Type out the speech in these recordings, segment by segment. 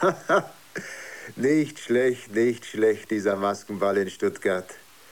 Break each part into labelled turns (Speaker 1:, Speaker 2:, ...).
Speaker 1: Nicht schlecht, dieser Maskenball in Stuttgart.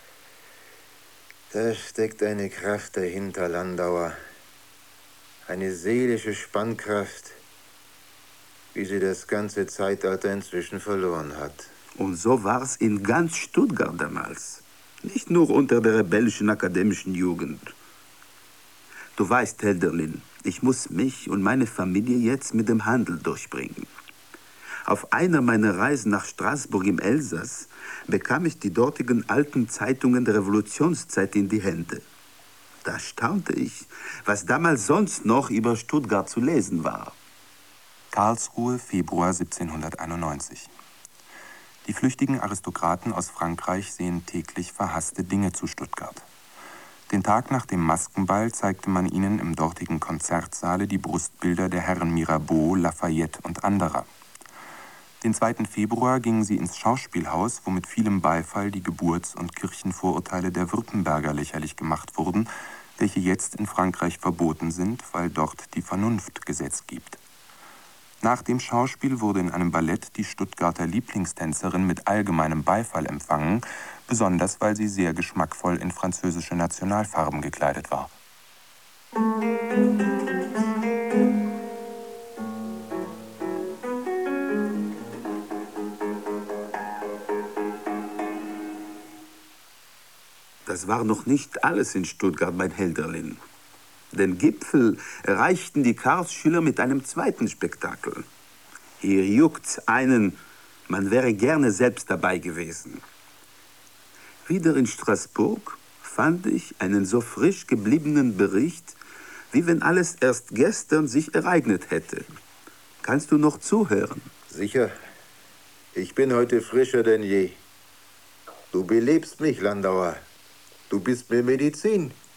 Speaker 1: Da steckt eine Kraft dahinter, Landauer. Eine seelische Spannkraft, wie sie das ganze Zeitalter inzwischen verloren hat.
Speaker 2: Und so war's in ganz Stuttgart damals. Nicht nur unter der rebellischen akademischen Jugend. Du weißt, Hölderlin, ich muss mich und meine Familie jetzt mit dem Handel durchbringen. Auf einer meiner Reisen nach Straßburg im Elsass bekam ich die dortigen alten Zeitungen der Revolutionszeit in die Hände. Da staunte ich, was damals sonst noch über Stuttgart zu lesen war.
Speaker 3: Karlsruhe, Februar 1791. Die flüchtigen Aristokraten aus Frankreich sehen täglich verhasste Dinge zu Stuttgart. Den Tag nach dem Maskenball zeigte man ihnen im dortigen Konzertsaale die Brustbilder der Herren Mirabeau, Lafayette und anderer. Den 2. Februar gingen sie ins Schauspielhaus, wo mit vielem Beifall die Geburts- und Kirchenvorurteile der Württemberger lächerlich gemacht wurden, welche jetzt in Frankreich verboten sind, weil dort die Vernunft Gesetz gibt. Nach dem Schauspiel wurde in einem Ballett die Stuttgarter Lieblingstänzerin mit allgemeinem Beifall empfangen, besonders weil sie sehr geschmackvoll in französische Nationalfarben gekleidet war.
Speaker 2: Das war noch nicht alles in Stuttgart, mein Hölderlin. Den Gipfel erreichten die Karlsschüler mit einem zweiten Spektakel. Hier juckt's einen, man wäre gerne selbst dabei gewesen. Wieder in Straßburg fand ich einen so frisch gebliebenen Bericht, wie wenn alles erst gestern sich ereignet hätte. Kannst du noch zuhören?
Speaker 1: Sicher. Ich bin heute frischer denn je. Du belebst mich, Landauer. Du bist mir Medizin.